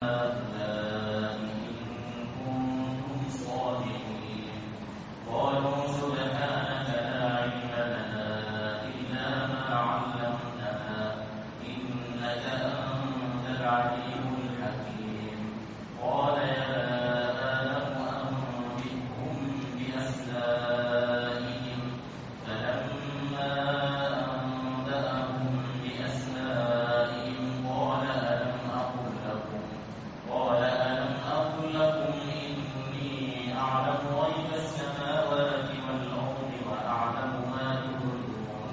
هؤلاء إن كنتم صادقين قالوا سبحانك لا علم لنا إلا ما علمتنا إنك أنت العليم الحكيم قال يا آدم أنبئهم بأسمائهم فلما أنبأهم بأسمائهم قال ألم أقل لكم إني أعلم غيب السماوات والأرض وأعلم ما تبدون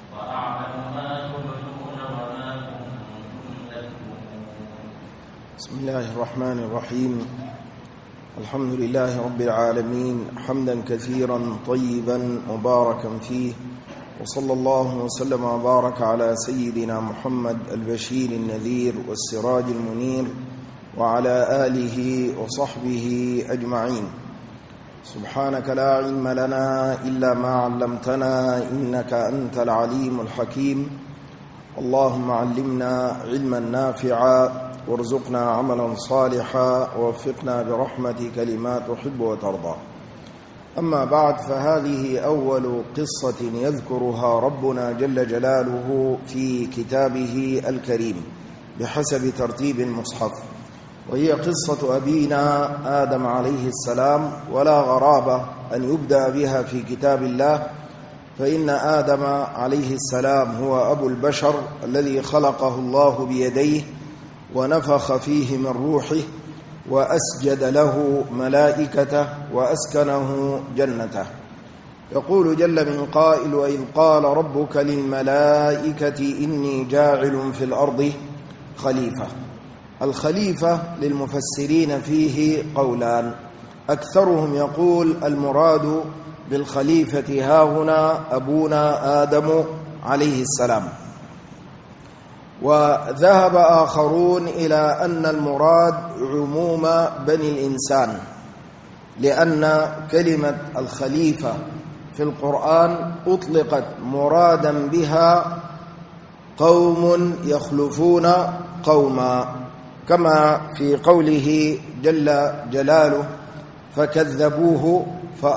وما كنتم تكتمون. بسم الله الرحمن الرحيم. الحمد لله رب العالمين حمدا كثيرا طيبا مباركا فيه، وصلى الله وسلم وبارك على سيدنا محمد البشير النذير والسراج المنير وعلى آله وصحبه أجمعين. سبحانك لا علم لنا إلا ما علمتنا إنك أنت العليم الحكيم. اللهم علمنا علما نافعا وارزقنا عملا صالحا ووفقنا برحمتك لما تحب وترضى. أما بعد، فهذه أول قصة يذكرها ربنا جل جلاله في كتابه الكريم بحسب ترتيب المصحف، وهي قصة أبينا آدم عليه السلام، ولا غرابة أن يبدأ بها في كتاب الله، فإن آدم عليه السلام هو أبو البشر الذي خلقه الله بيديه ونفخ فيه من روحه وأسجد له ملائكته وأسكنه جنته. يقول جل من قائل: وإذ قال ربك للملائكة إني جاعل في الأرض خليفة. الخليفة للمفسرين فيه قولان، أكثرهم يقول المراد بالخليفة هاهنا أبونا آدم عليه السلام، وذهب آخرون إلى أن المراد عموم بني الإنسان، لأن كلمة الخليفة في القرآن أطلقت مرادا بها قوم يخلفون قوما، كما في قوله جل جلاله: فكذبوه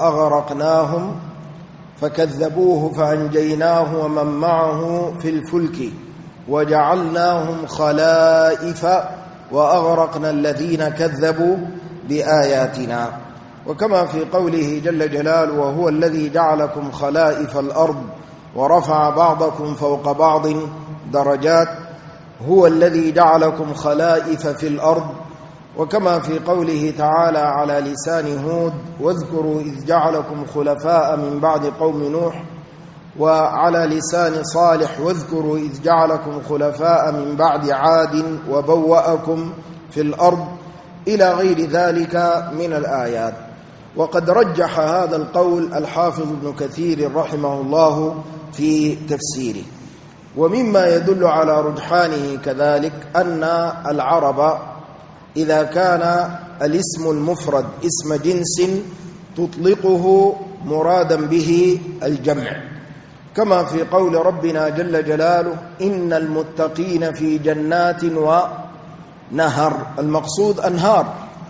فأنجيناه ومن معه في الفلك وجعلناهم خلائف وأغرقنا الذين كذبوا بآياتنا. وكما في قوله جل جلاله: وهو الذي جعلكم خلائف الأرض ورفع بعضكم فوق بعض درجات، هو الذي جعلكم خلائف في الأرض. وكما في قوله تعالى على لسان هود: واذكروا إذ جعلكم خلفاء من بعد قوم نوح، وعلى لسان صالح: واذكروا إذ جعلكم خلفاء من بعد عاد وبوأكم في الأرض، إلى غير ذلك من الآيات. وقد رجح هذا القول الحافظ ابن كثير رحمه الله في تفسيره. ومما يدل على رجحانه كذلك أن العرب إذا كان الاسم المفرد اسم جنس تطلقه مرادا به الجمع، كما في قول ربنا جل جلاله: إن المتقين في جنات ونهر، المقصود أنهار،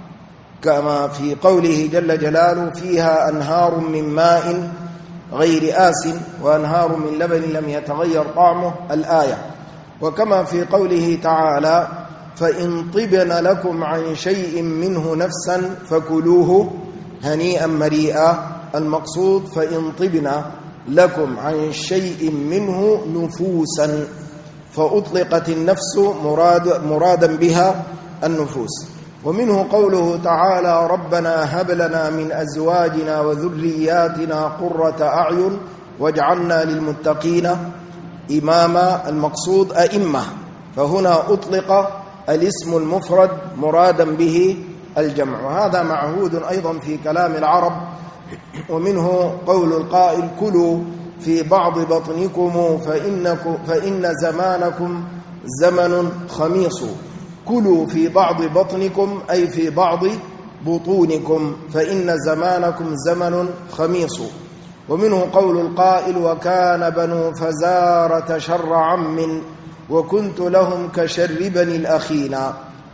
كما في قوله جل جلاله: فيها أنهار من ماء غير آسن وأنهار من لبن لم يتغير طعمه، الآية. وكما في قوله تعالى: فإن طبن لكم عن شيء منه نفسا فكلوه هنيئا مريئا، المقصود فإن طبن لكم عن شيء منه نفوسا، فأطلقت النفس مرادا بها النفوس. ومنه قوله تعالى: ربنا هب لنا من أزواجنا وذرياتنا قرة أعين واجعلنا للمتقين إماما، المقصود أئمة، فهنا أطلق الاسم المفرد مرادا به الجمع، وهذا معهود أيضا في كلام العرب. ومنه قول القائل: كلوا في بعض بطنكم فإن زمانكم زمن خميص. كلوا في بعض بطنكم أي في بعض بطونكم، فإن زمانكم زمن خميص. ومنه قول القائل: وكان بنو فزارة شر عم وكنت لهم كشر بني الأخينا.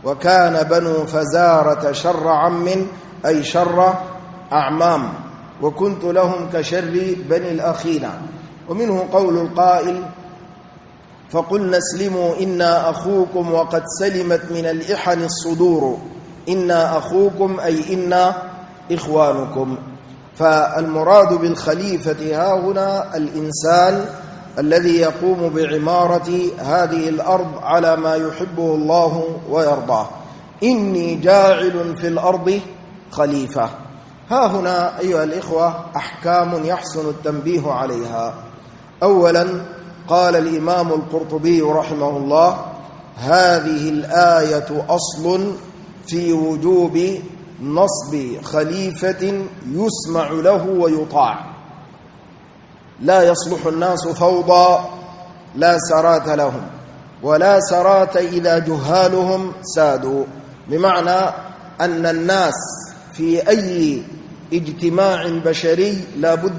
وكان بنو فزارة شر عم أي شر أعمام، وكنت لهم كشر بني الأخينا. ومنه قول القائل: فقلنا اسلموا إنا أخوكم وقد سلمت من الإحن الصدور، إنا أخوكم أي إنا إخوانكم. فالمراد بالخليفة ها هنا الإنسان الذي يقوم بعمارة هذه الأرض على ما يحبه الله ويرضاه. إني جاعل في الأرض خليفة. ها هنا أيها الإخوة أحكام يحسن التنبيه عليها. أولا قال الإمام القرطبي رحمه الله: هذه الآية أصل في وجوب نصب خليفة يسمع له ويطاع. لا يصلح الناس فوضى لا سرات لهم، ولا سرات إذا جهالهم سادوا، بمعنى أن الناس في أي اجتماع بشري لا بد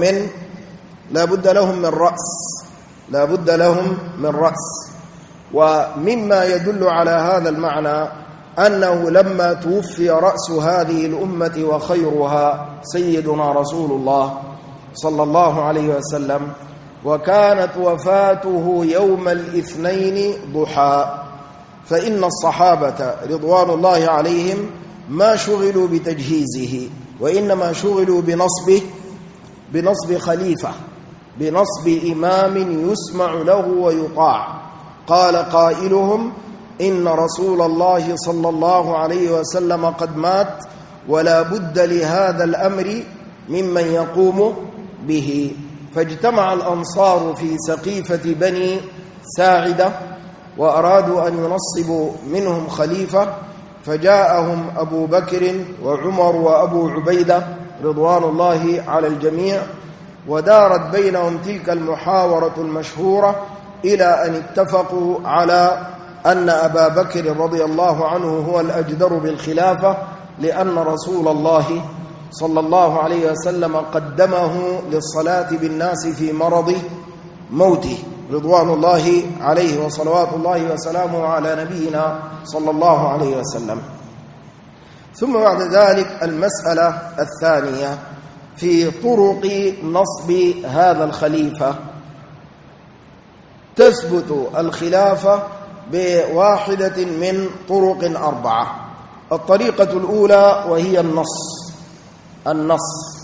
لهم من رأس. ومما يدل على هذا المعنى أنه لما توفي رأس هذه الأمة وخيرها سيدنا رسول الله صلى الله عليه وسلم، وكانت وفاته يوم الاثنين ضحى، فإن الصحابة رضوان الله عليهم ما شغلوا بتجهيزه، وإنما شغلوا بنصب خليفة، بنصب إمام يسمع له ويطاع. قال قائلهم: إن رسول الله صلى الله عليه وسلم قد مات، ولا بد لهذا الأمر ممن يقوم به. فاجتمع الأنصار في سقيفة بني ساعدة وأرادوا أن ينصبوا منهم خليفة، فجاءهم أبو بكر وعمر وأبو عبيدة رضوان الله على الجميع، ودارت بينهم تلك المحاورة المشهورة إلى أن اتفقوا على أن أبا بكر رضي الله عنه هو الأجدر بالخلافة، لأن رسول الله صلى الله عليه وسلم قدمه للصلاة بالناس في مرض موته رضوان الله عليه وصلوات الله وسلامه على نبينا صلى الله عليه وسلم. ثم بعد ذلك المسألة الثانية في طرق نصب هذا الخليفة. تثبت الخلافة بواحدة من طرق 4. الطريقة الأولى وهي النص،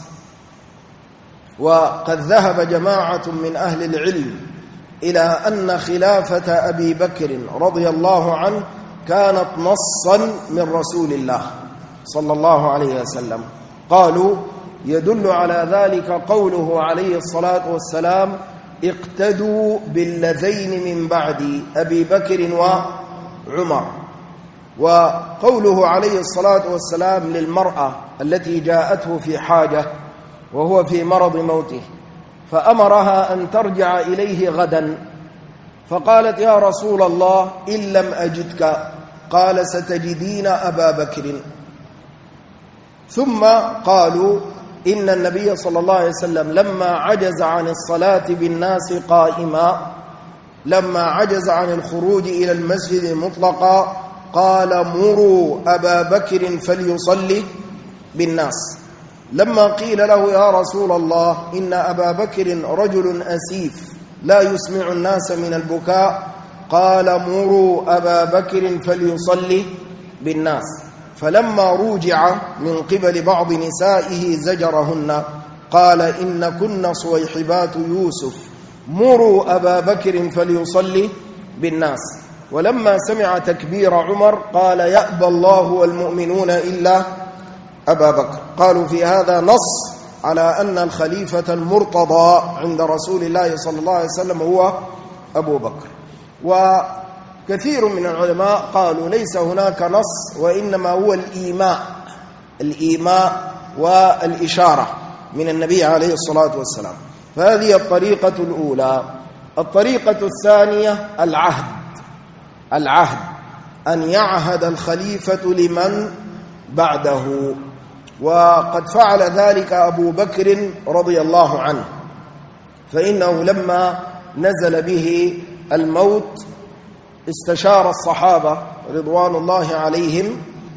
وقد ذهب جماعة من أهل العلم إلى أن خلافة أبي بكر رضي الله عنه كانت نصا من رسول الله صلى الله عليه وسلم. قالوا: يدل على ذلك قوله عليه الصلاة والسلام: اقتدوا باللذين من بعد أبي بكر وعمر. وقوله عليه الصلاة والسلام للمرأة التي جاءته في حاجة وهو في مرض موته، فأمرها أن ترجع إليه غدا، فقالت: يا رسول الله إن لم أجدك، قال: ستجدين أبا بكر. ثم قالوا إن النبي صلى الله عليه وسلم لما عجز عن الصلاة بالناس قائما، لما عجز عن الخروج إلى المسجد مطلقا، قال: مروا أبا بكر فليصلي بالناس. لما قيل له: يا رسول الله إن أبا بكر رجل أسيف لا يسمع الناس من البكاء، قال: مروا أبا بكر فليصلي بالناس. فلما روجع من قبل بعض نسائه زجرهن، قال: إن كن صويحبات يوسف، مروا أبا بكر فليصلي بالناس. ولما سمع تكبير عمر قال: يأبى الله والمؤمنون إلا أبا بكر. قالوا في هذا نص على أن الخليفة المرتضى عند رسول الله صلى الله عليه وسلم هو أبو بكر. وكثير من العلماء قالوا ليس هناك نص، وإنما هو الإيماء والإشارة من النبي عليه الصلاة والسلام. فهذه الطريقة الأولى. الطريقة الثانية العهد، أن يعهد الخليفة لمن بعده، وقد فعل ذلك أبو بكر رضي الله عنه، فإنه لما نزل به الموت استشار الصحابة رضوان الله عليهم،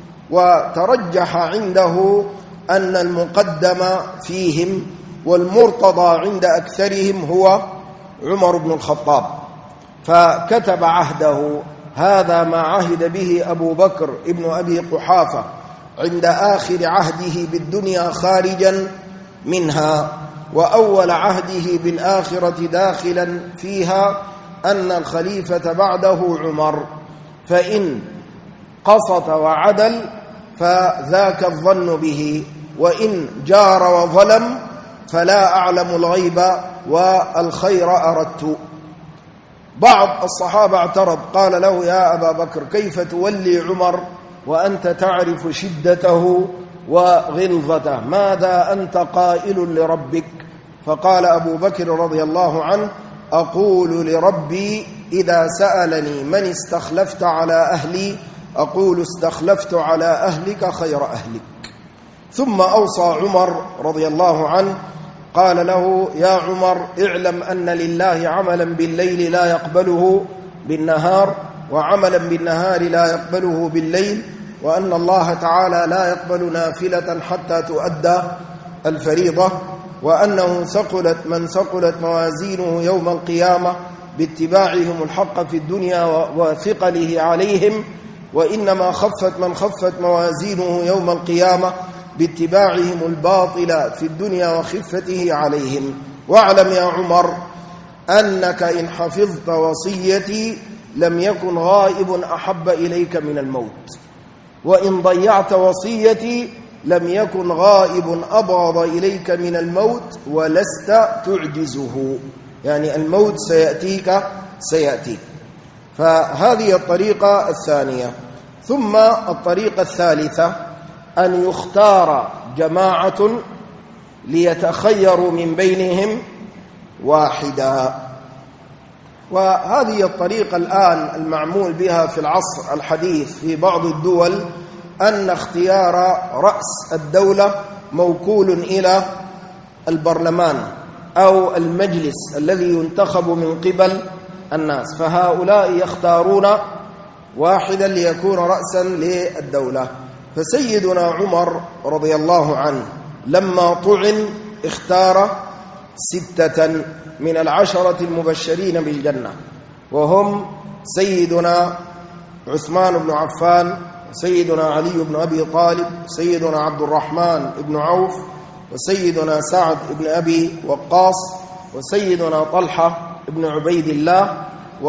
وترجح عنده أن المقدم فيهم والمرتضى عند أكثرهم هو عمر بن الخطاب، فكتب عهده. هذا ما عهد به أبو بكر ابن أبي قحافة عند آخر عهده بالدنيا خارجا منها، وأول عهده بالآخرة داخلا فيها، أن الخليفة بعده عمر، فإن قسط وعدل فذاك الظن به، وإن جار وظلم فلا أعلم الغيب والخير أردت. بعض الصحابة اعترض، قال له: يا أبا بكر، كيف تولي عمر وأنت تعرف شدته وغلظته؟ ماذا أنت قائل لربك؟ فقال أبو بكر رضي الله عنه: أقول لربي إذا سألني من استخلفت على أهلي أقول استخلفت على أهلك خير أهلك. ثم أوصى عمر رضي الله عنه، قال له: يا عمر، اعلم أن لله عملا بالليل لا يقبله بالنهار، وعملا بالنهار لا يقبله بالليل، وأن الله تعالى لا يقبل نافلة حتى تؤدى الفريضة، وأنه من ثقلت موازينه يوم القيامة باتباعهم الحق في الدنيا وثقله عليهم، وإنما خفت من خفت موازينه يوم القيامة باتباعهم الباطل في الدنيا وخفته عليهم. واعلم يا عمر أنك إن حفظت وصيتي لم يكن غائب أحب إليك من الموت، وإن ضيعت وصيتي لم يكن غائب أبغض إليك من الموت ولست تعجزه، يعني الموت سيأتيك. فهذه الطريقة الثانية. ثم الطريقة الثالثة أن يختار جماعة ليتخيروا من بينهم واحدا، وهذه الطريقة الآن المعمول بها في العصر الحديث في بعض الدول، أن اختيار رأس الدولة موكول إلى البرلمان أو المجلس الذي ينتخب من قبل الناس، فهؤلاء يختارون واحدا ليكون رأسا للدولة. فسيدنا عمر رضي الله عنه لما طعن اختار 6 من 10 المبشرين بالجنة، وهم سيدنا عثمان بن عفان، وسيدنا علي بن أبي طالب، وسيدنا عبد الرحمن بن عوف، وسيدنا سعد بن أبي وقاص، وسيدنا طلحة بن عبيد الله،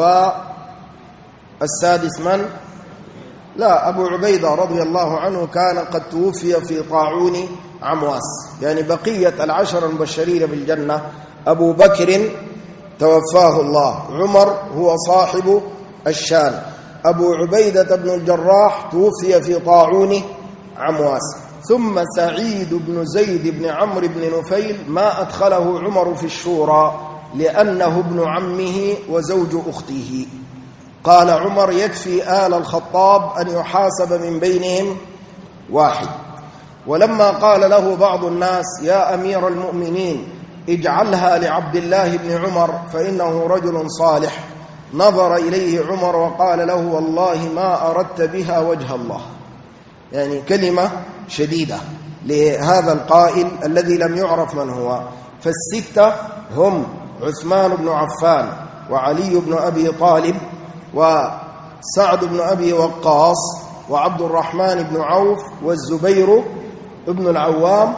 والسادس من؟ لا، أبو عبيدة رضي الله عنه كان قد توفي في طاعون عمواس. يعني بقية 10 المبشرين بالجنة أبو بكر توفاه الله، عمر هو صاحب الشان، أبو عبيدة بن الجراح توفي في طاعون عمواس، ثم سعيد بن زيد بن عمرو بن نفيل ما أدخله عمر في الشورى لأنه ابن عمه وزوج أخته. قال عمر: يكفي آل الخطاب أن يحاسب من بينهم واحد. ولما قال له بعض الناس: يا أمير المؤمنين اجعلها لعبد الله بن عمر فإنه رجل صالح، نظر إليه عمر وقال له: والله ما أردت بها وجه الله. يعني كلمة شديدة لهذا القائل الذي لم يعرف من هو. فال6 هم عثمان بن عفان، وعلي بن أبي طالب، وسعد بن أبي وقاص، وعبد الرحمن بن عوف، والزبير بن العوام،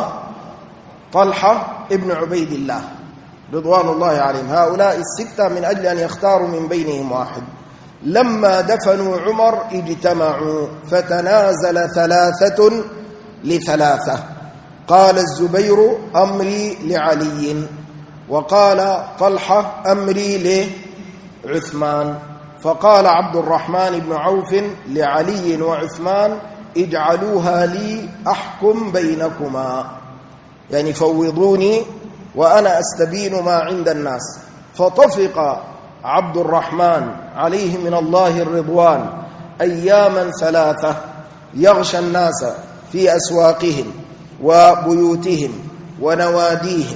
وطلحة بن عبيد الله رضوان الله عليهم. هؤلاء 6 من أجل أن يختاروا من بينهم واحد. لما دفنوا عمر اجتمعوا فتنازل 3 ل3. قال الزبير: أمري لعلي، وقال طلحة: أمري لعثمان، فقال عبد الرحمن بن عوف لعلي وعثمان: اجعلوها لي أحكم بينكما، يعني فوضوني وأنا أستبين ما عند الناس. فطفق عبد الرحمن عليه من الله الرضوان أياما 3 يغشى الناس في أسواقهم وبيوتهم ونواديهم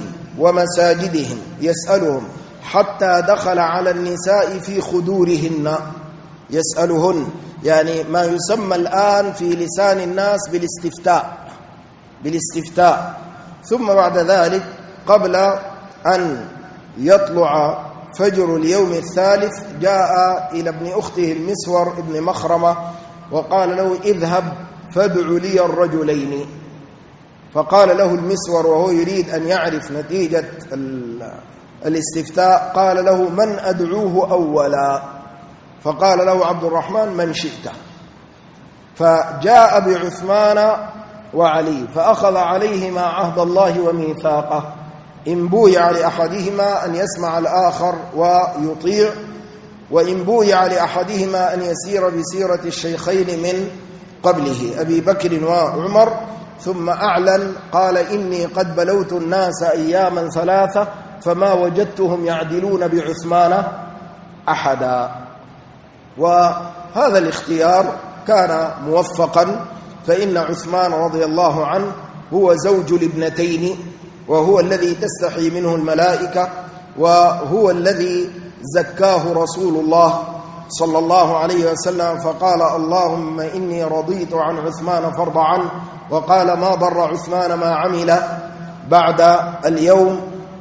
ومساجدهم يسألهم، حتى دخل على النساء في خدورهن، يسألهن، يعني ما يسمى الآن في لسان الناس بالاستفتاء. ثم بعد ذلك قبل أن يطلع فجر اليوم الثالث جاء إلى ابن أخته المسور ابن مخرمة وقال له اذهب فادع لي الرجلين. فقال له المسور وهو يريد أن يعرف نتيجة الاستفتاء، قال له من أدعوه أولا؟ فقال له عبد الرحمن من شئت. فجاء بعثمان وعلي فأخذ عليهما عهد الله وميثاقه، إن بويع لأحدهما أن يسمع الآخر ويطيع، وإن بويع لأحدهما أن يسير بسيرة الشيخين من قبله أبي بكر وعمر. ثم أعلن قال إني قد بلوت الناس أياما ثلاثة فما وجدتهم يعدلون بعثمان أحدا. وهذا الاختيار كان موفقا، فإن عثمان رضي الله عنه هو زوج الابنتين، وهو الذي تستحي منه الملائكة، وهو الذي زكاه رسول الله صلى الله عليه وسلم، فقال اللهم إني رضيت عن عثمان فارض عنه، وقال ما ضر عثمان ما عمل بعد اليوم.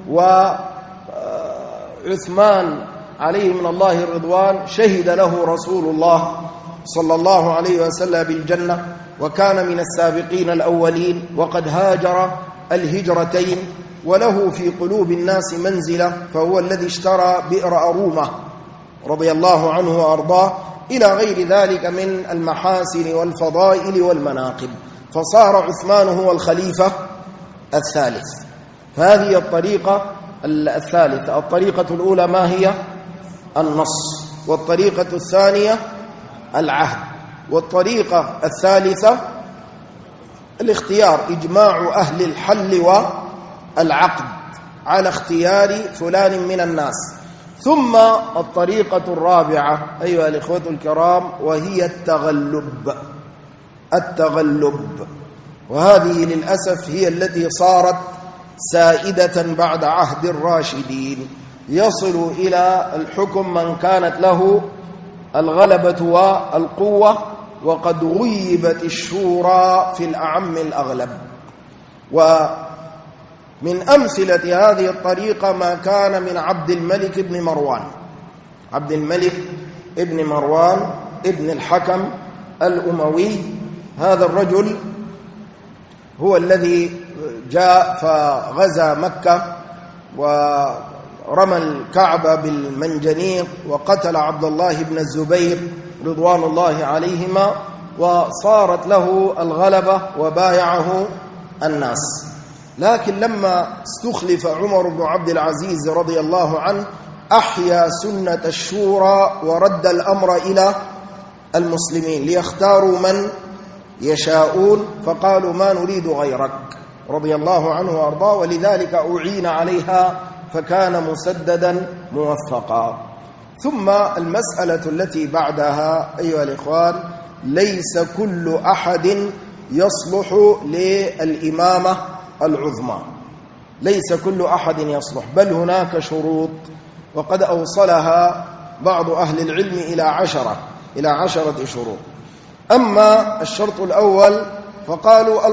وعثمان عليه من الله الرضوان شهد له رسول الله صلى الله عليه وسلم بالجنة، وكان من السابقين الأولين، وقد هاجر الهجرتين، وله في قلوب الناس منزلة، فهو الذي اشترى بئر أرومة رضي الله عنه وأرضاه، إلى غير ذلك من المحاسن والفضائل والمناقب. فصار عثمان هو الخليفة الثالث. هذه الطريقة الثالثة. الطريقة الأولى ما هي؟ النص. والطريقة الثانية العهد. والطريقة الثالثة الاختيار، إجماع أهل الحل والعقد على اختيار فلان من الناس. ثم الطريقة الرابعة أيها الإخوة الكرام وهي التغلب. وهذه للأسف هي التي صارت سائدة بعد عهد الراشدين. يصل إلى الحكم من كانت له الغلبة والقوة، وقد غيبت الشورى في الأعم الأغلب. ومن أمثلة هذه الطريقة ما كان من عبد الملك بن مروان ابن الحكم الأموي. هذا الرجل هو الذي جاء فغزا مكة ورمى الكعبة بالمنجنيق وقتل عبد الله بن الزبير رضوان الله عليهما، وصارت له الغلبة وبايعه الناس. لكن لما استخلف عمر بن عبد العزيز رضي الله عنه أحيا سنة الشورى ورد الأمر إلى المسلمين ليختاروا من يشاءون، فقالوا ما نريد غيرك رضي الله عنه وأرضاه، ولذلك أعين عليها فكان مسددا موفقا. ثم المسألة التي بعدها أيها الإخوان، ليس كل أحد يصلح للإمامة العظمى، ليس كل أحد يصلح، بل هناك شروط، وقد أوصلها بعض أهل العلم إلى 10 شروط. أما الشرط الأول فقالوا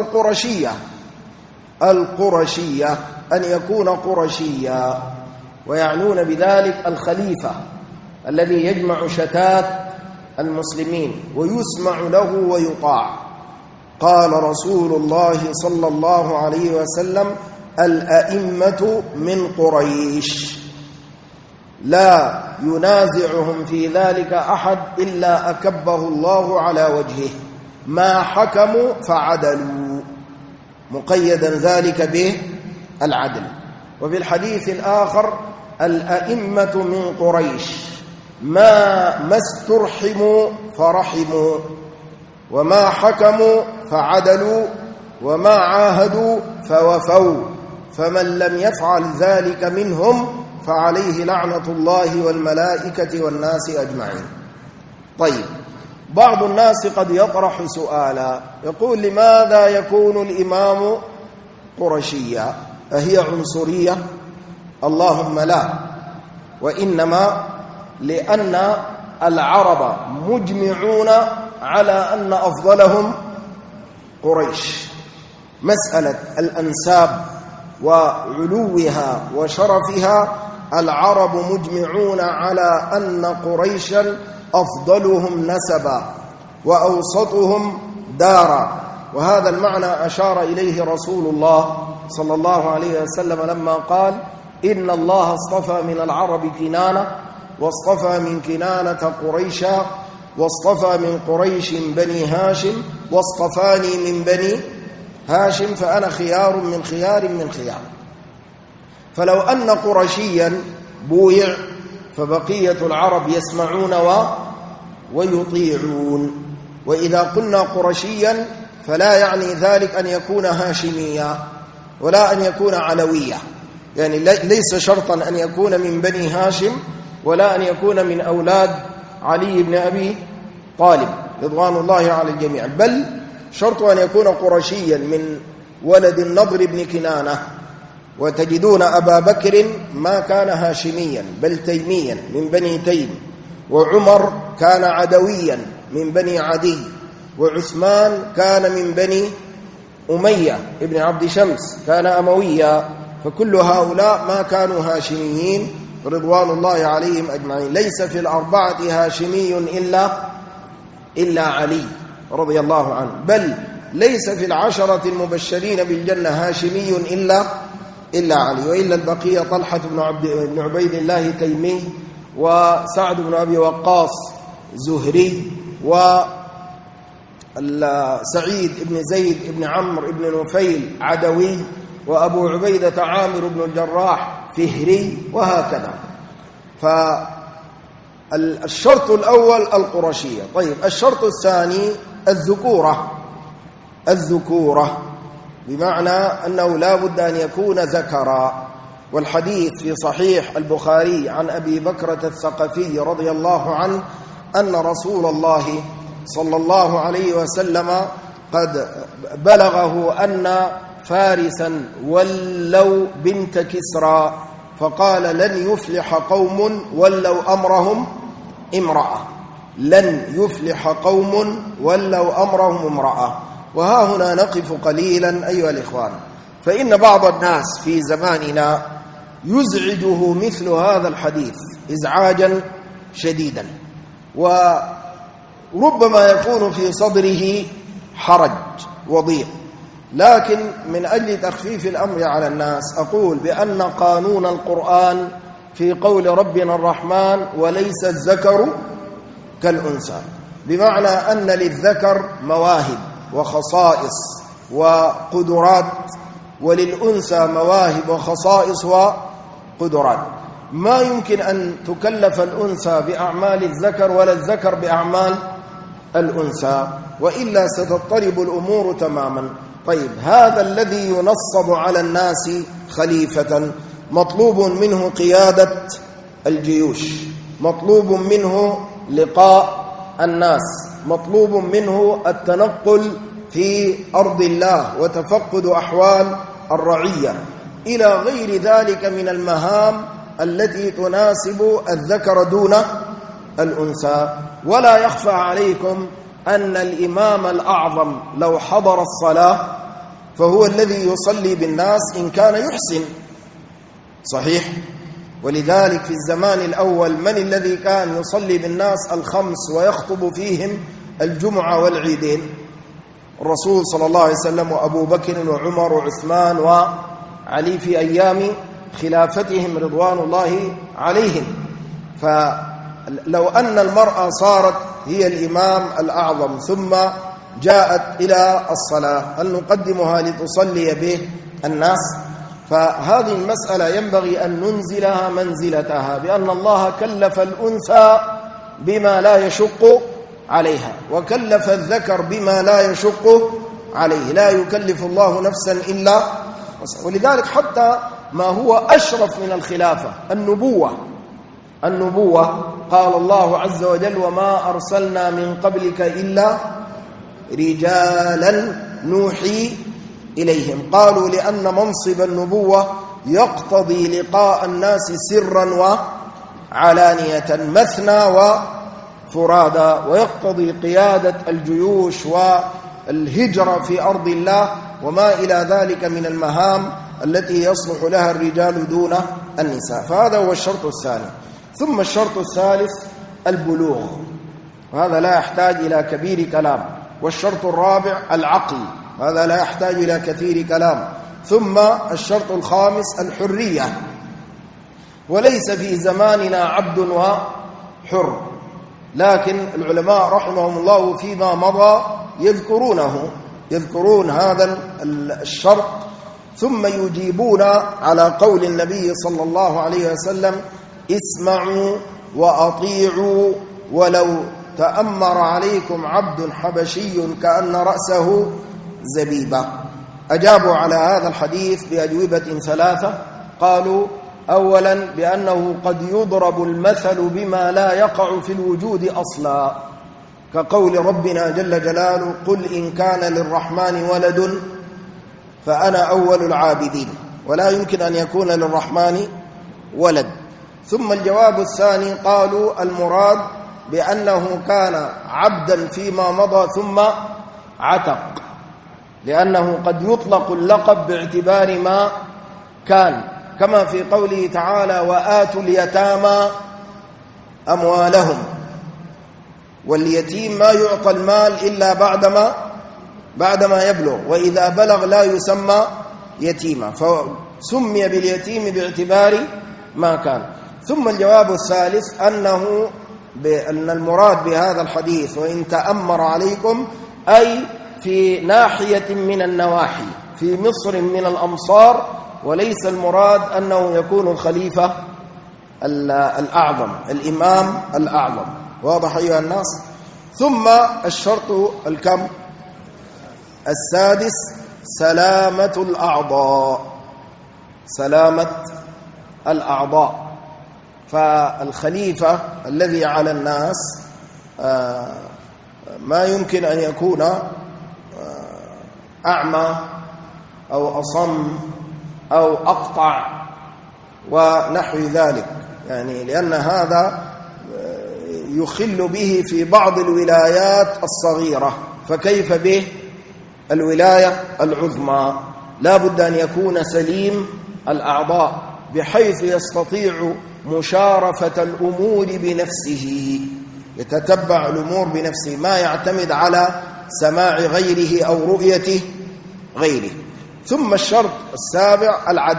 القرشية أن يكون قرشيا، ويعنون بذلك الخليفة الذي يجمع شتات المسلمين ويسمع له ويطاع. قال رسول الله صلى الله عليه وسلم الأئمة من قريش لا ينازعهم في ذلك أحد إلا أكبه الله على وجهه، ما حكموا فعدلوا، مقيدا ذلك بالعدل. وفي الحديث الآخر الأئمة من قريش ما استرحموا فرحموا، وما حكموا فعدلوا، وما عاهدوا فوفوا، فمن لم يفعل ذلك منهم فعليه لعنة الله والملائكة والناس أجمعين. طيب، بعض الناس قد يطرح سؤالا يقول لماذا يكون الإمام قرشيا؟ أهي عنصرية؟ اللهم لا، وإنما لأن العرب مجمعون على أن أفضلهم قريش. مسألة الأنساب وعلوها وشرفها العرب مجمعون على أن قريشا أفضلهم نسبا وأوسطهم دارا، وهذا المعنى أشار إليه رسول الله صلى الله عليه وسلم لما قال: إن الله اصطفى من العرب كنانة، واصطفى من كنانة قريشا، واصطفى من قريش بني هاشم، واصطفاني من بني هاشم، فأنا خيار من خيار من خيار. فلو أن قرشيا بويع فبقية العرب يسمعون ويطيعون. وإذا قلنا قرشيا فلا يعني ذلك أن يكون هاشميا ولا أن يكون علويا، يعني ليس شرطا أن يكون من بني هاشم ولا أن يكون من أولاد علي بن أبي طالب رضوان الله على الجميع، بل شرط أن يكون قرشيا من ولد النضر بن كنانة. وتجدون أبا بكر ما كان هاشميا بل تيميا من بني تيم، وعمر كان عدويا من بني عدي، وعثمان كان من بني أمية ابن عبد شمس كان أمويا، فكل هؤلاء ما كانوا هاشميين رضوان الله عليهم أجمعين. ليس في الأربعة هاشمي إلا علي رضي الله عنه، بل ليس في العشرة المبشرين بالجنة هاشمي إلا علي، وإلا البقية طلحة بن عبيد الله تيمي، وسعد بن أبي وقاص زهري، وسعيد بن زيد بن عمرو بن نفيل عدوي، وأبو عبيدة عامر بن الجراح فهري، وهكذا. فالشرط الأول القرشية. طيب، الشرط الثاني الذكورة بمعنى أنه لا بد أن يكون ذكرا. والحديث في صحيح البخاري عن أبي بكرة الثقفي رضي الله عنه أن رسول الله صلى الله عليه وسلم قد بلغه أن فارسا ولوا بنت كسرى، فقال: لن يفلح قوم ولوا أمرهم امرأة، لن يفلح قوم ولوا أمرهم امرأة. وها هنا نقف قليلا أيها الإخوان، فإن بعض الناس في زماننا يزعجه مثل هذا الحديث إزعاجا شديدا، وربما يكون في صدره حرج وضيق، لكن من أجل تخفيف الأمر على الناس أقول بأن قانون القرآن في قول ربنا الرحمن: وليس الذكر كالأنثى، بمعنى أن للذكر مواهب وخصائص وقدرات، وللأنثى مواهب وخصائص وقدرات. ما يمكن أن تكلف الأنثى بأعمال الذكر ولا الذكر بأعمال الأنثى، وإلا ستضطرب الأمور تماما. طيب، هذا الذي ينصب على الناس خليفة مطلوب منه قيادة الجيوش، مطلوب منه لقاء الناس، مطلوب منه التنقل في أرض الله وتفقد أحوال الرعية، إلى غير ذلك من المهام التي تناسب الذكر دون الأنثى. ولا يخفى عليكم أن الإمام الأعظم لو حضر الصلاة فهو الذي يصلي بالناس إن كان يحسن، صحيح؟ ولذلك في الزمان الأول من الذي كان يصلي بالناس الخمس ويخطب فيهم الجمعة والعيدين؟ الرسول صلى الله عليه وسلم، وأبو بكر وعمر وعثمان وعلي في أيام خلافتهم رضوان الله عليهم. فلو أن المرأة صارت هي الإمام الأعظم ثم جاءت إلى الصلاة، هل نقدمها لتصلي به الناس؟ فهذه المسألة ينبغي أن ننزلها منزلتها، بأن الله كلف الأنثى بما لا يشق عليها، وكلف الذكر بما لا يشق عليه، لا يكلف الله نفسا إلا وسعها. ولذلك حتى ما هو أشرف من الخلافة النبوة قال الله عز وجل: وما أرسلنا من قبلك إلا رجالا نوحي إليهم. قالوا لأن منصب النبوة يقتضي لقاء الناس سرا وعلانية، مثنى فرادى، ويقتضي قيادة الجيوش والهجرة في أرض الله وما إلى ذلك من المهام التي يصلح لها الرجال دون النساء. فهذا هو الشرط الثاني. ثم الشرط الثالث البلوغ، وهذا لا يحتاج إلى كبير كلام. والشرط الرابع العقل، هذا لا يحتاج إلى كثير كلام. ثم الشرط الخامس الحرية، وليس في زماننا عبد وحر، لكن العلماء رحمهم الله فيما مضى يذكرون هذا الشرط، ثم يجيبون على قول النبي صلى الله عليه وسلم: اسمعوا وأطيعوا ولو تأمر عليكم عبد حبشي كأن رأسه زبيبة. أجابوا على هذا الحديث بأجوبة ثلاثة. قالوا: أولا بأنه قد يضرب المثل بما لا يقع في الوجود أصلا، كقول ربنا جل جلاله: قل إن كان للرحمن ولد فأنا أول العابدين، ولا يمكن أن يكون للرحمن ولد. ثم الجواب الثاني قالوا: المراد بأنه كان عبدا فيما مضى ثم عتق، لأنه قد يطلق اللقب باعتبار ما كان، كما في قوله تعالى: وآتوا اليتامى أموالهم. واليتيم ما يعطى المال إلا بعدما يبلغ، وإذا بلغ لا يسمى يتيما، فسمي باليتيم باعتبار ما كان. ثم الجواب الثالث أن المراد بهذا الحديث وإن تأمر عليكم أي في ناحية من النواحي، في مصر من الأمصار، وليس المراد أنه يكون الخليفة الأعظم، الإمام الأعظم. واضح أيها الناس؟ ثم الشرط الكم السادس سلامة الأعضاء. فالخليفة الذي على الناس ما يمكن أن يكون أعمى أو أصم أو أقطع ونحو ذلك، يعني لأن هذا يخل به في بعض الولايات الصغيرة، فكيف به الولاية العظمى؟ لا بد أن يكون سليم الأعضاء بحيث يستطيع مشارفة الأمور بنفسه، يتتبع الأمور بنفسه، ما يعتمد على سماع غيره أو رؤية غيره. ثم الشرط السابع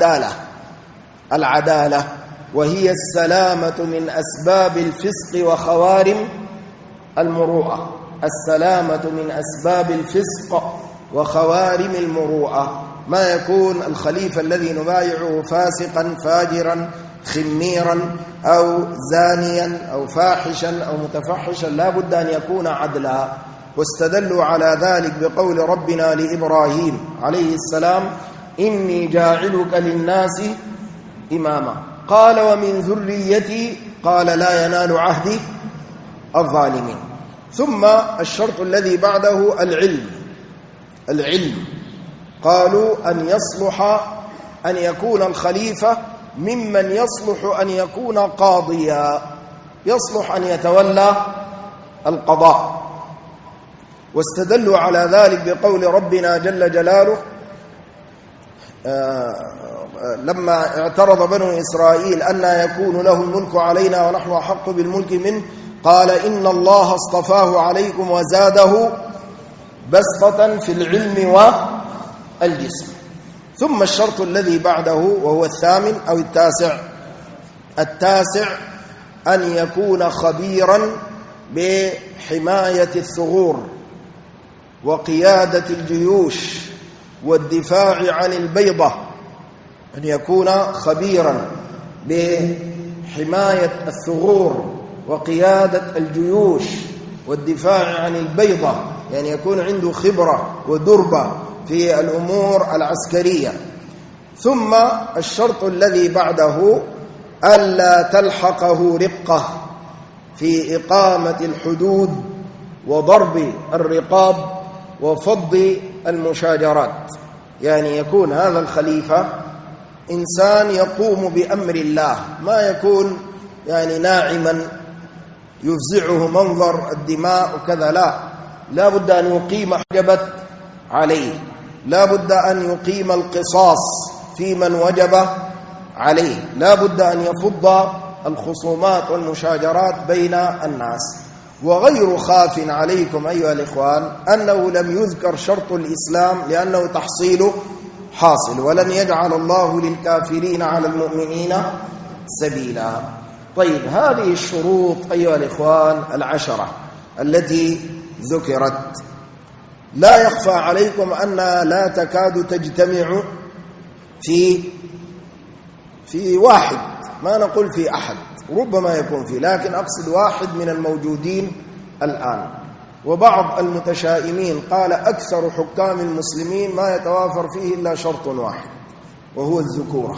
العدالة، وهي السلامة من أسباب الفسق وخوارم المروءة. السلامة من أسباب الفسق وخوارم المروءة، ما يكون الخليفة الذي نبايعه فاسقا فاجرا خميرا أو زانيا أو فاحشا أو متفحشا، لا بد أن يكون عدلا. واستدلوا على ذلك بقول ربنا لإبراهيم عليه السلام: إني جاعلك للناس إماما، قال: ومن ذريتي، قال: لا ينال عهدي الظالمين. ثم الشرط الذي بعده العلم. قالوا أن يصلح أن يكون الخليفة ممن يصلح أن يكون قاضيا، يصلح أن يتولى القضاء. واستدلوا على ذلك بقول ربنا جل جلاله لما اعترض بنو إسرائيل أن يكون له الملك علينا ونحن أحق بالملك منه، قال: إن الله اصطفاه عليكم وزاده بسطة في العلم والجسم. ثم الشرط الذي بعده وهو الثامن أو التاسع أن يكون خبيرا بحماية الثغور وقيادة الجيوش والدفاع عن البيضة، أن يكون خبيرا بحماية الثغور وقيادة الجيوش والدفاع عن البيضة، يعني يكون عنده خبرة ودربة في الأمور العسكرية. ثم الشرط الذي بعده ألا تلحقه رقة في إقامة الحدود وضرب الرقاب وفض المشاجرات، يعني يكون هذا الخليفة إنسان يقوم بأمر الله، ما يكون يعني ناعما يفزعه منظر الدماء وكذا، لا بد أن يقيم حجبت عليه، لا بد أن يقيم القصاص في من وجب عليه، لا بد أن يفض الخصومات والمشاجرات بين الناس. وغير خاف عليكم أيها الإخوان أنه لم يذكر شرط الإسلام لأنه تحصيل حاصل، ولن يجعل الله للكافرين على المؤمنين سبيلا. طيب، هذه الشروط أيها الإخوان 10 التي ذكرت، لا يخفى عليكم أنها لا تكاد تجتمع في واحد، ما نقول في أحد، ربما يكون فيه، لكن أقصد واحد من الموجودين الآن. وبعض المتشائمين قال أكثر حكام المسلمين ما يتوافر فيه إلا شرط واحد وهو الذكورة،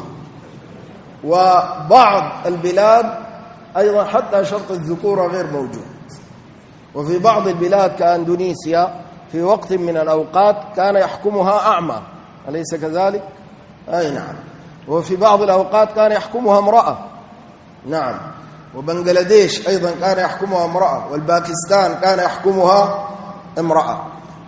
وبعض البلاد أيضا حتى شرط الذكورة غير موجود. وفي بعض البلاد كأندونيسيا في وقت من الأوقات كان يحكمها أعمى، أليس كذلك؟ أي نعم. وفي بعض الأوقات كان يحكمها امرأة، نعم. وبنغلاديش أيضا كان يحكمها امرأة، والباكستان كان يحكمها امرأة.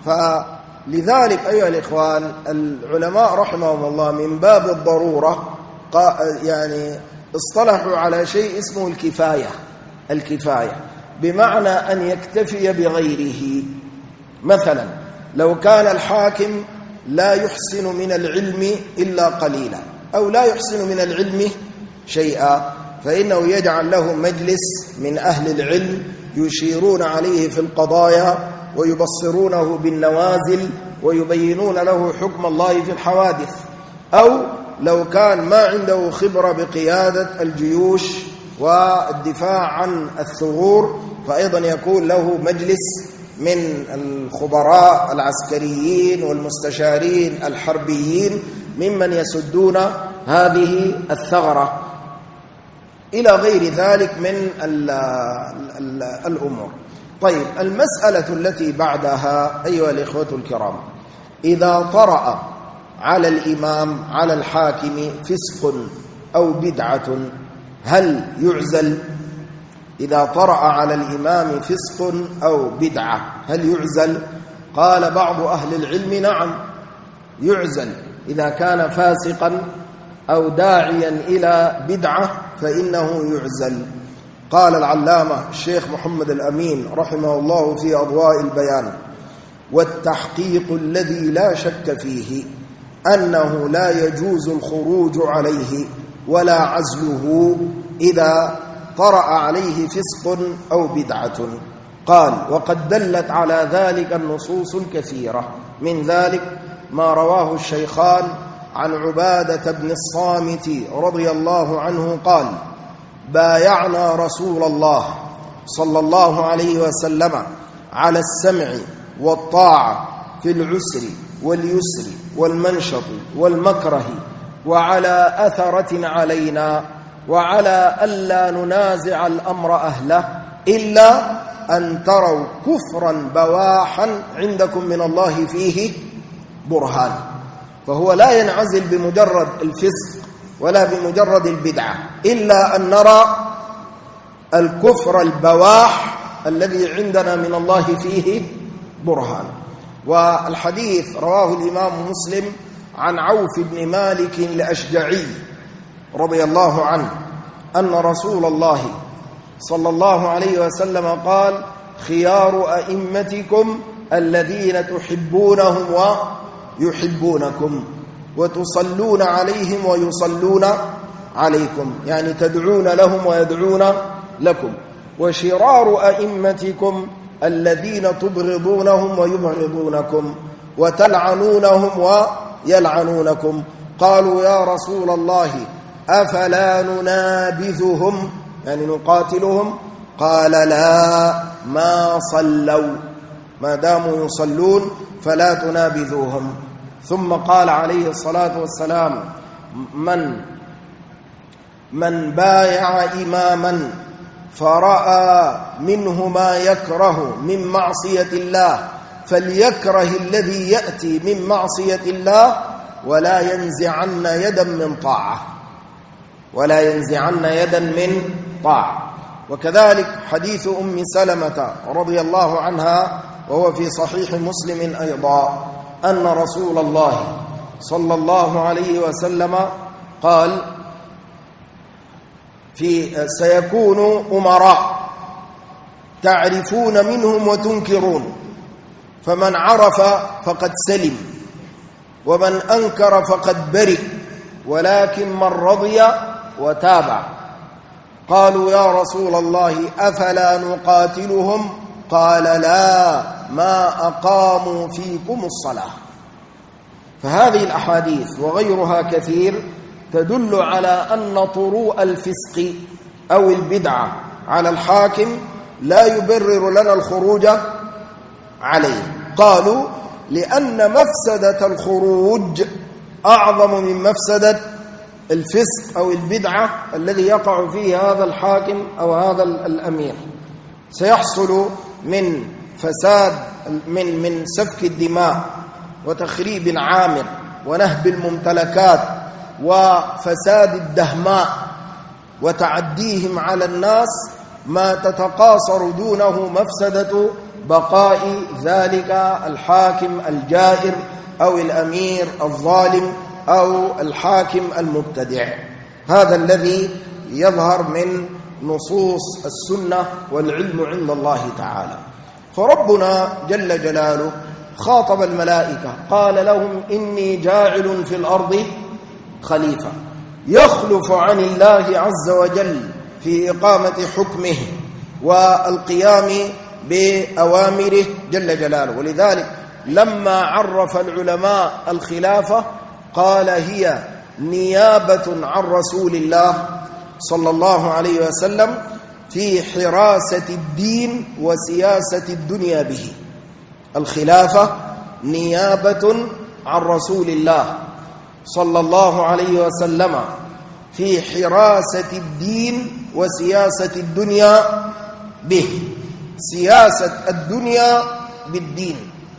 فلذلك أيها الإخوان العلماء رحمهم الله من باب الضرورة يعني اصطلحوا على شيء اسمه الكفاية، بمعنى أن يكتفي بغيره. مثلا لو كان الحاكم لا يحسن من العلم إلا قليلا، أو لا يحسن من العلم شيئا، فإنه يجعل له مجلس من أهل العلم يشيرون عليه في القضايا ويبصرونه بالنوازل ويبينون له حكم الله في الحوادث. أو لو كان ما عنده خبرة بقيادة الجيوش والدفاع عن الثغور، فأيضا يكون له مجلس من الخبراء العسكريين والمستشارين الحربيين ممن يسدون هذه الثغرة، إلى غير ذلك من الأمور. طيب، المسألة التي بعدها أيها الإخوة الكرام، إذا طرأ على الإمام على الحاكم فسق أو بدعة هل يعزل؟ إذا طرأ على الإمام فسق أو بدعة هل يعزل؟ قال بعض أهل العلم نعم يعزل، إذا كان فاسقا أو داعيا إلى بدعة فإنه يعزل. قال العلامة الشيخ محمد الأمين رحمه الله في أضواء البيان: والتحقيق الذي لا شك فيه أنه لا يجوز الخروج عليه ولا عزله إذا طرأ عليه فسق أو بدعة. قال: وقد دلت على ذلك النصوص الكثيرة، من ذلك ما رواه الشيخان عن عبادة بن الصامت رضي الله عنه قال: بايعنا رسول الله صلى الله عليه وسلم على السمع والطاعة في العسر واليسر والمنشط والمكره، وعلى أثرة علينا، وعلى ألا ننازع الأمر أهله إلا أن تروا كفرا بواحا عندكم من الله فيه برهان. فهو لا ينعزل بمجرد الفسق ولا بمجرد البدعة، إلا أن نرى الكفر البواح الذي عندنا من الله فيه برهان. والحديث رواه الإمام مسلم عن عوف بن مالك الأشجعي رضي الله عنه أن رسول الله صلى الله عليه وسلم قال: خيار أئمتكم الذين تحبونهم ويحبونكم، وتصلون عليهم ويصلون عليكم، يعني تدعون لهم ويدعون لكم. وشرار أئمتكم الذين تبغضونهم ويبغضونكم، وتلعنونهم ويلعنونكم. قالوا: يا رسول الله أفلا ننابذهم، يعني نقاتلهم؟ قال: لا، ما صلوا، ما داموا يصلون فلا تنابذوهم. ثم قال عليه الصلاة والسلام: من بايع إماما فرأى منه ما يكره من معصية الله فليكره الذي يأتي من معصية الله ولا ينزعن يدا من طاعة، ولا ينزعن يدا من طاعة. وكذلك حديث أم سلمة رضي الله عنها وهو في صحيح مسلم أيضا أن رسول الله صلى الله عليه وسلم قال سيكون أمراء تعرفون منهم وتنكرون، فمن عرف فقد سلم ومن أنكر فقد برئ، ولكن من رضي وتابع. قالوا يا رسول الله أفلا نقاتلهم؟ قال لا، ما أقاموا فيكم الصلاة. فهذه الأحاديث وغيرها كثير تدل على أن طروء الفسق أو البدعة على الحاكم لا يبرر لنا الخروج عليه. قالوا لأن مفسدة الخروج أعظم من مفسدة الفسق أو البدعة الذي يقع فيه هذا الحاكم أو هذا الأمير. سيحصل من فساد من سفك الدماء وتخريب عامر ونهب الممتلكات وفساد الدهماء وتعديهم على الناس ما تتقاصر دونه مفسدة بقاء ذلك الحاكم الجائر أو الأمير الظالم أو الحاكم المبتدع. هذا الذي يظهر من نصوص السنة والعلم عند الله تعالى. فربنا جل جلاله خاطب الملائكة قال لهم إني جاعل في الأرض خليفة يخلف عن الله عز وجل في إقامة حكمه والقيام بأوامره جل جلاله. ولذلك لما عرف العلماء الخلافة قال هي نيابة عن رسول الله صلى الله عليه وسلم في حراسة الدين وسياسة الدنيا به. الخلافة نيابة عن رسول الله صلى الله عليه وسلم في حراسة الدين وسياسة الدنيا به. سياسة الدنيا بالدين،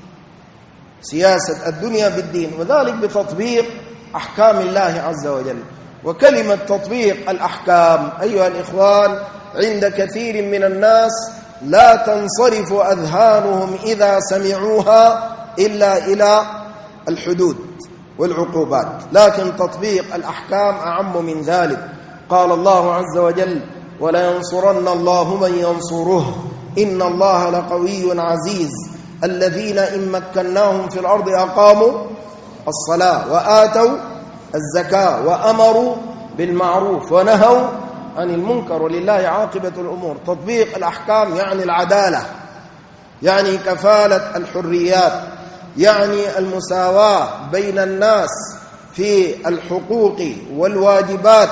سياسة الدنيا بالدين، وذلك بتطبيق أحكام الله عز وجل. وكلمة تطبيق الأحكام أيها الإخوان عند كثير من الناس لا تنصرف أذهانهم إذا سمعوها إلا إلى الحدود والعقوبات، لكن تطبيق الأحكام أعم من ذلك. قال الله عز وجل ولينصرن الله من ينصره إن الله لقوي عزيز الذين إن مكناهم في الأرض أقاموا الصلاة وآتوا الزكاة وأمروا بالمعروف ونهوا عن المنكر ولله عاقبة الأمور. تطبيق الأحكام يعني العدالة، يعني كفالة الحريات، يعني المساواة بين الناس في الحقوق والواجبات،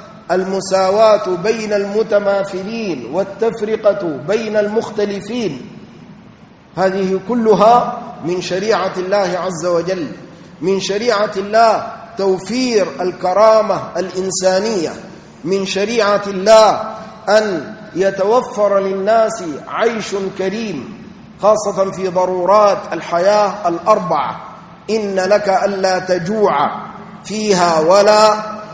المساواة بين المتماثلين والتفرقة بين المختلفين. هذه كلها من شريعة الله عز وجل. من شريعة الله توفير الكرامة الإنسانية، من شريعة الله أن يتوفر للناس عيش كريم، خاصة في ضرورات الحياة الأربعة. إن لك ألا تجوع فيها ولا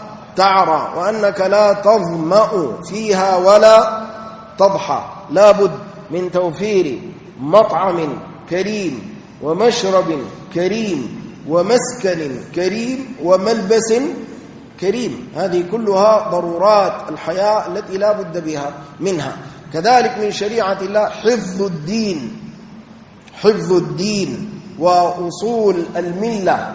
تعرى وأنك لا تظمأ فيها ولا تضحى. لا بد من توفير مطعم كريم ومشرب كريم ومسكن كريم وملبس كريم. هذه كلها ضرورات الحياة التي لا بد بها منها. كذلك من شريعة الله حفظ الدين، حفظ الدين وأصول الملة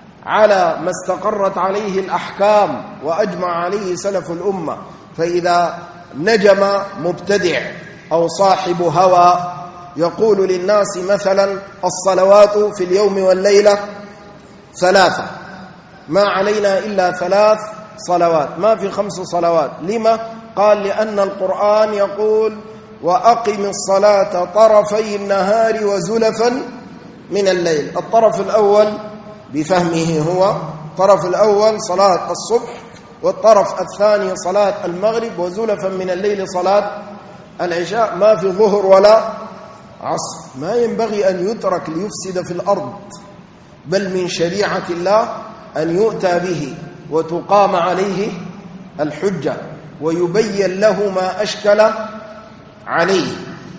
على ما استقرت عليه الأحكام وأجمع عليه سلف الأمة. فإذا نجم مبتدع أو صاحب هوى يقول للناس مثلا الصلوات في اليوم والليلة 3، ما علينا إلا 3 صلوات، ما في 5 صلوات. لما؟ قال لأن القرآن يقول وأقم الصلاة طرفي النهار وزلفا من الليل. الطرف الأول بفهمه هو الطرف الأول صلاة الصبح، والطرف الثاني صلاة المغرب، وزلفا من الليل صلاة العشاء. ما في ظهر ولا عصر. ما ينبغي أن يترك ليفسد في الأرض، بل من شريعة الله أن يؤتى به وتقام عليه الحجة. ويبين له ما أشكل عليه،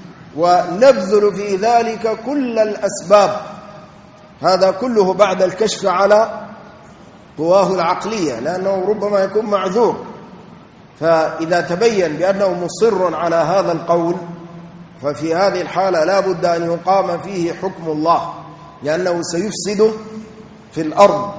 ونبذل في ذلك كل الأسباب. هذا كله بعد الكشف على قواه العقلية، لأنه ربما يكون معذور. فإذا تبين بأنه مصر على هذا القول، ففي هذه الحالة لا بد أن يقام فيه حكم الله، لأنه سيفسد في الأرض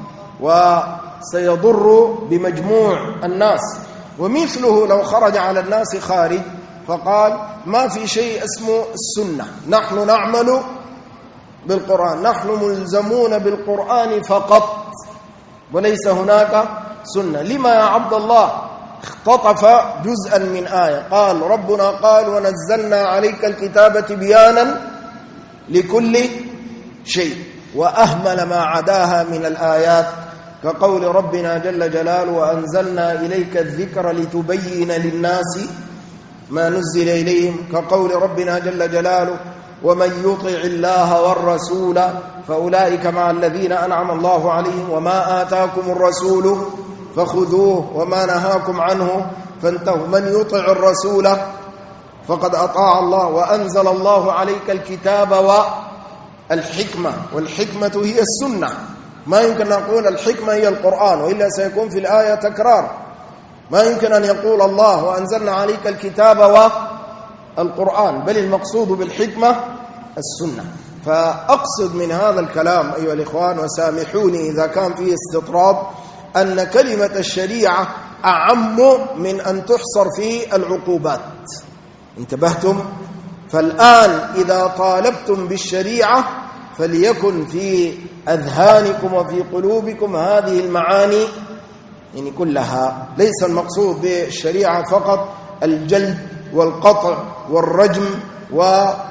وسيضر بمجموع الناس. ومثله لو خرج على الناس خارج فقال ما في شيء اسمه السنة، نحن نعمل بالقرآن، نحن ملزمون بالقرآن فقط وليس هناك سنة. لما يا عبد الله اختطف جزءا من آية؟ قال ربنا قال ونزلنا عليك الكتاب تبيانا لكل شيء، وأهمل ما عداها من الآيات، كقول ربنا جل جلاله وأنزلنا إليك الذكر لتبين للناس ما نزل إليهم، كقول ربنا جل جلاله ومن يطع الله والرسول فأولئك مع الذين أنعم الله عليهم وما آتاكم الرسول فخذوه وما نهاكم عنه فانتهوا، من يطع الرسول فقد أطاع الله، وأنزل الله عليك الكتاب والحكمة، والحكمة هي السنة. ما يمكن أن نقول الحكمة هي القرآن، وإلا سيكون في الآية تكرار. ما يمكن أن يقول الله وأنزلنا عليك الكتاب والقرآن، بل المقصود بالحكمة السنة. فأقصد من هذا الكلام أيها الإخوان، وسامحوني إذا كان فيه استطراد، أن كلمة الشريعة أعم من أن تحصر في العقوبات. انتبهتم؟ فالآن إذا طالبتم بالشريعة فليكن في أذهانكم وفي قلوبكم هذه المعاني يعني كلها. ليس المقصود بالشريعة فقط الجلد والقطع والرجم وضرب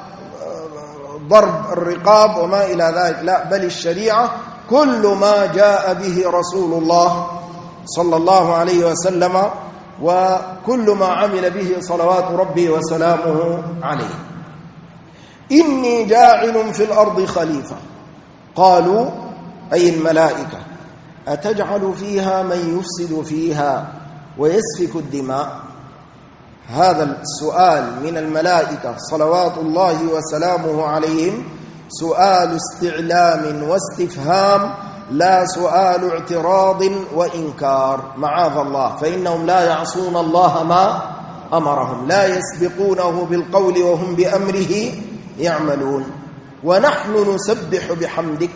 الرقاب وما إلى ذلك، لا، بل الشريعة كل ما جاء به رسول الله صلى الله عليه وسلم، وكل ما عمل به صلوات ربي وسلامه عليه. إني جاعل في الأرض خليفة، قالوا أي الملائكة أتجعل فيها من يفسد فيها ويسفك الدماء؟ هذا السؤال من الملائكة صلوات الله وسلامه عليهم سؤال استعلام واستفهام، لا سؤال اعتراض وإنكار، معاذ الله، فإنهم لا يعصون الله ما أمرهم، لا يسبقونه بالقول وهم بأمره يعملون. ونحن نسبح بحمدك.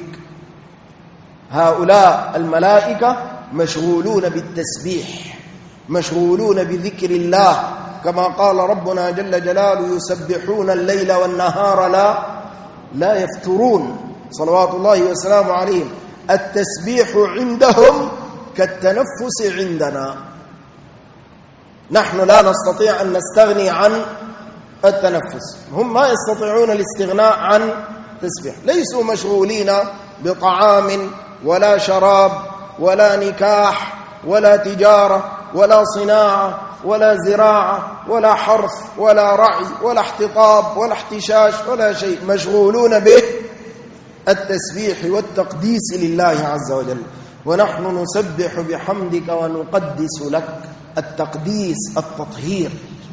هؤلاء الملائكة مشغولون بالتسبيح، مشغولون بذكر الله، كما قال ربنا جل جلاله يسبحون الليل والنهار لا يفترون صلوات الله وسلامه عليهم. التسبيح عندهم كالتنفس عندنا، نحن لا نستطيع أن نستغني عن التنفس، هم ما يستطيعون الاستغناء عن التسبيح. ليسوا مشغولين بطعام ولا شراب ولا نكاح ولا تجارة ولا صناعة ولا زراعة ولا حرث ولا رعي ولا احتطاب ولا احتشاش ولا شيء، مشغولون به التسبيح والتقديس لله عز وجل. ونحن نسبح بحمدك ونقدس لك، التقديس التطهير،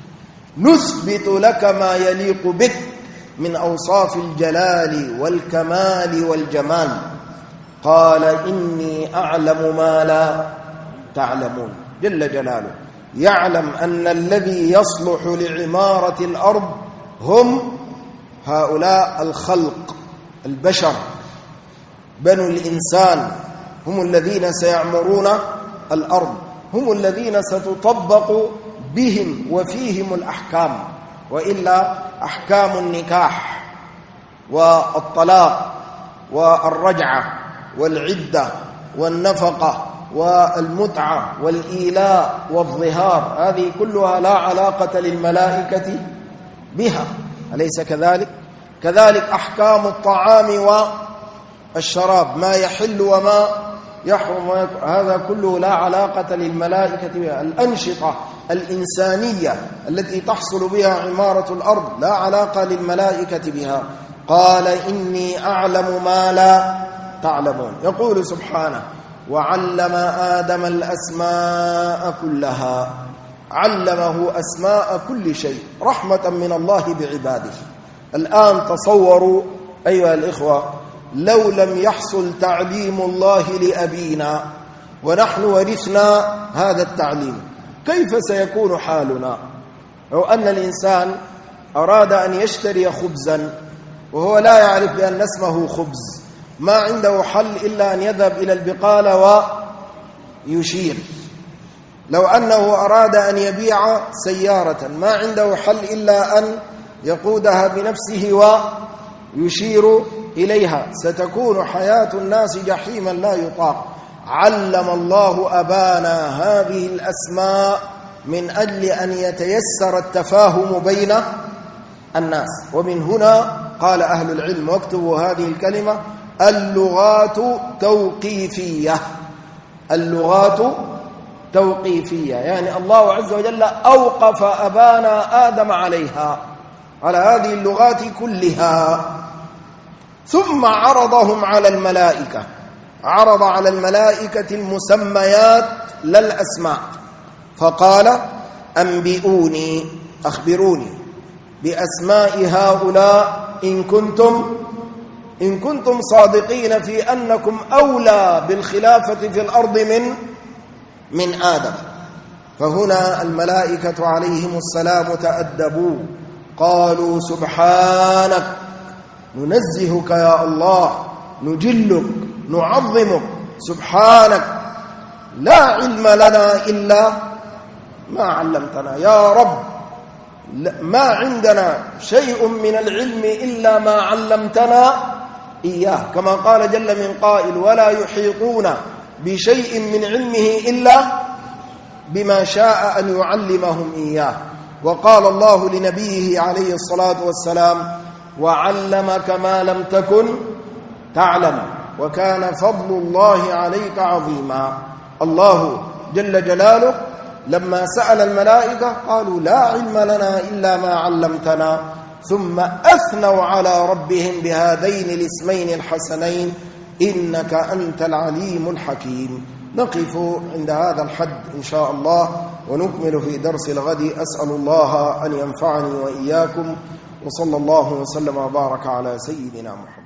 نثبت لك ما يليق بك من أوصاف الجلال والكمال والجمال. قال إني أعلم ما لا تعلمون. جل جلاله يعلم أن الذي يصلح لعمارة الأرض هم هؤلاء الخلق، البشر، بنو الإنسان، هم الذين سيعمرون الأرض، هم الذين ستطبق بهم وفيهم الأحكام، وإلا أحكام النكاح والطلاق والرجعة والعدة والنفقة والمتعة والإيلاء والظهار، هذه كلها لا علاقة للملائكة بها، أليس كذلك؟ كذلك أحكام الطعام والشراب، ما يحل وما يحرم، هذا كله لا علاقة للملائكة بها. الأنشطة الإنسانية التي تحصل بها عمارة الأرض لا علاقة للملائكة بها. قال إني أعلم ما لا تعلمون. يقول سبحانه وعلم آدم الأسماء كلها. علمه أسماء كل شيء رحمة من الله بعباده. الآن تصوروا أيها الإخوة، لو لم يحصل تعليم الله لأبينا ونحن ورثنا هذا التعليم، كيف سيكون حالنا؟ لو أن الإنسان أراد أن يشتري خبزا وهو لا يعرف بأن اسمه خبز، ما عنده حل إلا أن يذهب إلى البقالة ويشير. لو أنه أراد أن يبيع سيارة ما عنده حل إلا أن يقودها بنفسه ويشير إليها، ستكون حياة الناس جحيما لا يطاق. علم الله أبانا هذه الأسماء من أجل أن يتيسر التفاهم بين الناس. ومن هنا قال أهل العلم، واكتبوا هذه الكلمة: اللغات توقيفية. اللغات توقيفية، يعني الله عز وجل أوقف أبانا آدم عليها، على هذه اللغات كلها. ثم عرضهم على الملائكة، عرض على الملائكة المسميات لا الأسماء، فقال: أنبئوني، أخبروني بأسماء هؤلاء إن كنتم صادقين في أنكم أولى بالخلافة في الأرض من آدم. فهنا الملائكة عليهم السلام تأدبوا، قالوا: سبحانك، ننزهك يا الله، نجلك، نعظمك، سبحانك، لا علم لنا إلا ما علمتنا. يا رب، ما عندنا شيء من العلم إلا ما علمتنا إياه، كما قال جل من قائل: ولا يحيطون بشيء من علمه إلا بما شاء أن يعلمهم إياه. وقال الله لنبيه عليه الصلاة والسلام: وعلمك ما لم تكن تعلم وكان فضل الله عليك عظيما. الله جل جلاله لما سأل الملائكة قالوا: لا علم لنا إلا ما علمتنا، ثم أثنوا على ربهم بهذين الاسمين الحسنين: إنك أنت العليم الحكيم. نقف عند هذا الحد إن شاء الله، ونكمل في درس الغد. أسأل الله أن ينفعني وإياكم، وصلى الله وسلم وبارك على سيدنا محمد.